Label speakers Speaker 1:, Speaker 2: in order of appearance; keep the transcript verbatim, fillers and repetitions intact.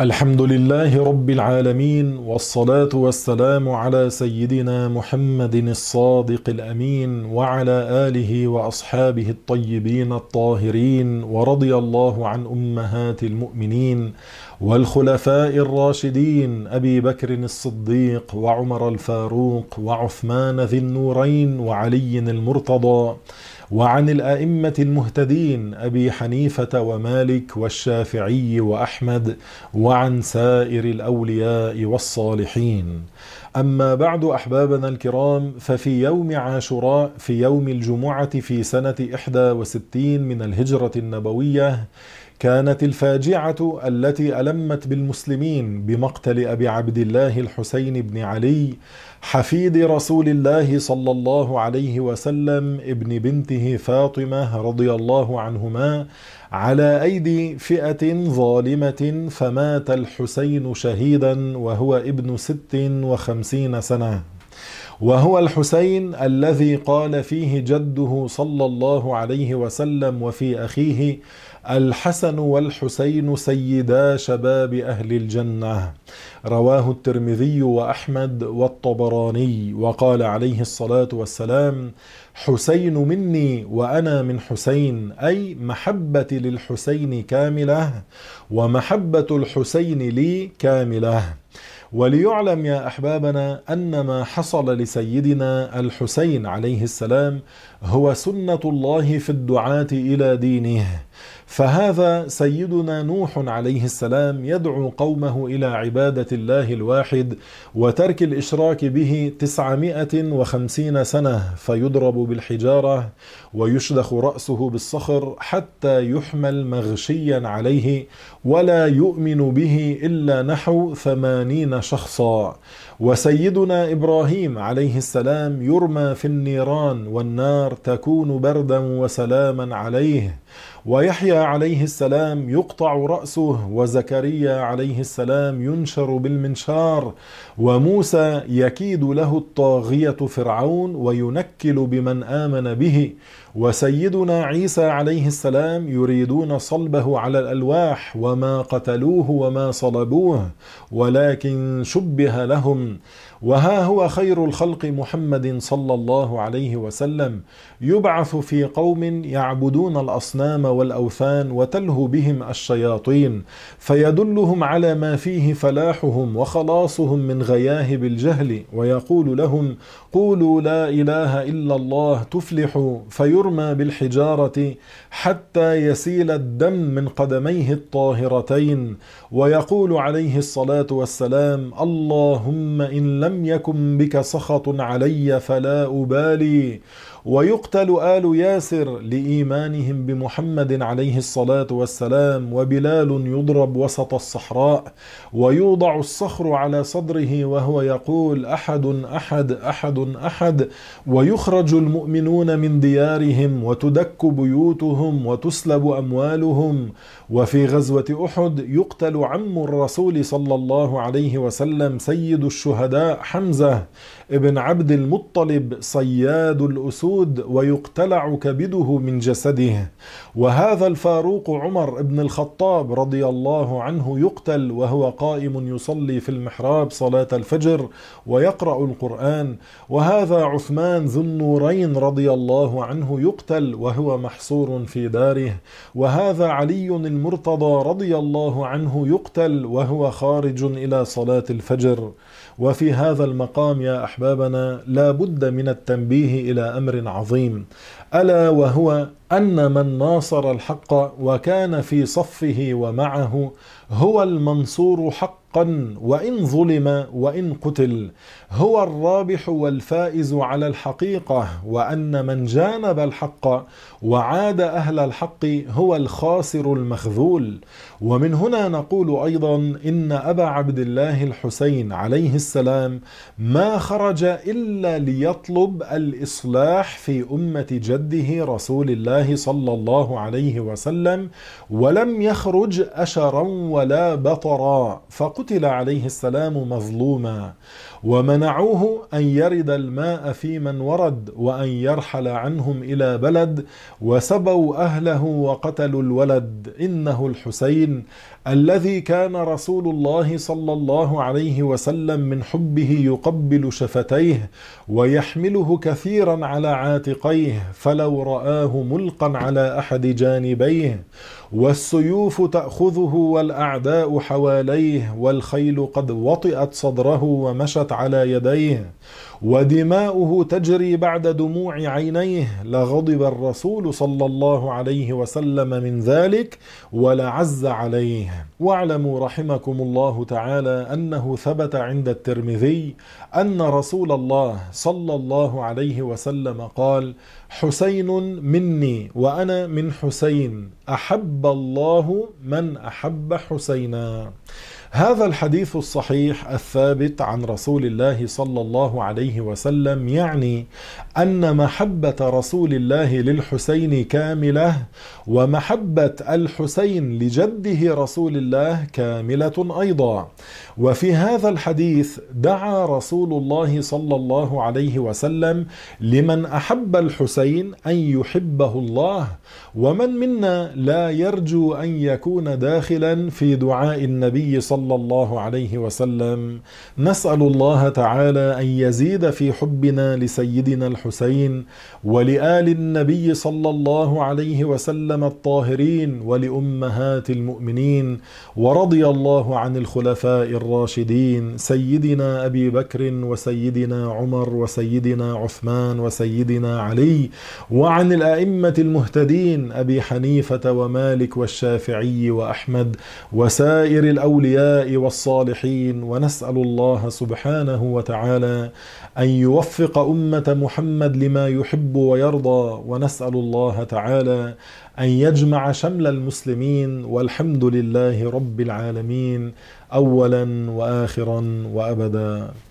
Speaker 1: الحمد لله رب العالمين، والصلاة والسلام على سيدنا محمد الصادق الأمين وعلى آله وأصحابه الطيبين الطاهرين، ورضي الله عن أمهات المؤمنين والخلفاء الراشدين أبي بكر الصديق وعمر الفاروق وعثمان ذي النورين وعلي المرتضى، وعن الأئمة المهتدين أبي حنيفة ومالك والشافعي وأحمد، وعن سائر الأولياء والصالحين. أما بعد، أحبابنا الكرام، ففي يوم عاشوراء في يوم الجمعة في سنة إحدى وستين من الهجرة النبوية كانت الفاجعة التي ألمت بالمسلمين بمقتل أبي عبد الله الحسين بن علي حفيد رسول الله صلى الله عليه وسلم ابن بنته فاطمة رضي الله عنهما على أيدي فئة ظالمة، فمات الحسين شهيدا وهو ابن ست وخمسين سنة، وهو الحسين الذي قال فيه جده صلى الله عليه وسلم وفي أخيه: الحسن والحسين سيدا شباب أهل الجنة. رواه الترمذي وأحمد والطبراني. وقال عليه الصلاة والسلام: حسين مني وأنا من حسين، أي محبتي للحسين كاملة ومحبة الحسين لي كاملة. وليعلم يا أحبابنا أن ما حصل لسيدنا الحسين عليه السلام هو سنة الله في الدعاة إلى دينه. فهذا سيدنا نوح عليه السلام يدعو قومه إلى عبادة الله الواحد وترك الإشراك به تسعمائة وخمسين سنة، فيضرب بالحجارة ويشدخ رأسه بالصخر حتى يحمل مغشيا عليه، ولا يؤمن به إلا نحو ثمانين شخصا. وسيدنا إبراهيم عليه السلام يرمى في النيران والنار تكون بردا وسلاما عليه، ويحيى عليه السلام يقطع رأسه، وزكريا عليه السلام ينشر بالمنشار، وموسى يكيد له الطاغية فرعون وينكل بمن آمن به، وسيدنا عيسى عليه السلام يريدون صلبه على الألواح وما قتلوه وما صلبوه ولكن شبه لهم. وها هو خير الخلق محمد صلى الله عليه وسلم يبعث في قوم يعبدون الأصنام والأوثان وتلهو بهم الشياطين، فيدلهم على ما فيه فلاحهم وخلاصهم من غياهب الجهل، ويقول لهم: قولوا لا إله إلا الله تفلحوا، فيرمى بالحجارة حتى يسيل الدم من قدميه الطاهرتين، ويقول عليه الصلاة والسلام: اللهم إن لم يكن بك سخط علي فلا أبالي. ويقتل آل ياسر لإيمانهم بمحمد عليه الصلاة والسلام، وبلال يضرب وسط الصحراء ويوضع الصخر على صدره وهو يقول: أحد أحد أحد أحد، ويخرج المؤمنون من ديارهم وتدك بيوتهم وتسلب أموالهم. وفي غزوة أحد يقتل عم الرسول صلى الله عليه وسلم سيد الشهداء حمزة ابن عبد المطلب صياد الأسود، ويقتلع كبده من جسده. وهذا الفاروق عمر بن الخطاب رضي الله عنه يقتل وهو قائم يصلي في المحراب صلاة الفجر ويقرأ القرآن. وهذا عثمان ذو النورين رضي الله عنه يقتل وهو محصور في داره. وهذا علي المرتضى رضي الله عنه يقتل وهو خارج إلى صلاة الفجر. وفي هذا المقام يا أحبابنا لا بد من التنبيه إلى أمر عظيم، ألا وهو أن من ناصر الحق وكان في صفه ومعه هو المنصور حقا، وإن ظلم وإن قتل هو الرابح والفائز على الحقيقة، وأن من جانب الحق وعاد أهل الحق هو الخاسر المخذول. ومن هنا نقول أيضا إن أبا عبد الله الحسين عليه السلام ما خرج إلا ليطلب الإصلاح في أمة جده رسول الله الله صلى الله عليه وسلم، ولم يخرج أشرا ولا بطرا، فقتل عليه السلام مظلوما، ومنعوه أن يرد الماء في من ورد، وأن يرحل عنهم إلى بلد، وسبوا أهله وقتلوا الولد. إنه الحسين الذي كان رسول الله صلى الله عليه وسلم من حبه يقبل شفتيه ويحمله كثيرا على عاتقيه، فلو رآه ملقا على أحد جانبيه، والسيوف تأخذه والأعداء حواليه، والخيل قد وطئت صدره ومشت على يديه، ودماؤه تجري بعد دموع عينيه، لغضب الرسول صلى الله عليه وسلم من ذلك ولعز عليه. واعلموا رحمكم الله تعالى أنه ثبت عند الترمذي أن رسول الله صلى الله عليه وسلم قال: حسين مني وأنا من حسين، أحب الله من أحب حسينا. هذا الحديث الصحيح الثابت عن رسول الله صلى الله عليه وسلم يعني أن محبة رسول الله للحسين كاملة، ومحبة الحسين لجده رسول الله كاملة أيضا. وفي هذا الحديث دعا رسول الله صلى الله عليه وسلم لمن أحب الحسين أن يحبه الله، ومن منا لا يرجو أن يكون داخلا في دعاء النبي صلى الله عليه وسلم. نسأل الله تعالى أن يزيد في حبنا لسيدنا الحسين ولآل النبي صلى الله عليه وسلم الطاهرين ولأمهات المؤمنين، ورضي الله عن الخلفاء الراشدين سيدنا أبي بكر وسيدنا عمر وسيدنا عثمان وسيدنا علي، وعن الأئمة المهتدين أبي حنيفة ومالك والشافعي وأحمد وسائر الأولياء والصالحين. ونسأل الله سبحانه وتعالى أن يوفق أمة محمد لما يحب ويرضى، ونسأل الله تعالى أن يجمع شمل المسلمين، والحمد لله رب العالمين أولا وآخرا وأبدا.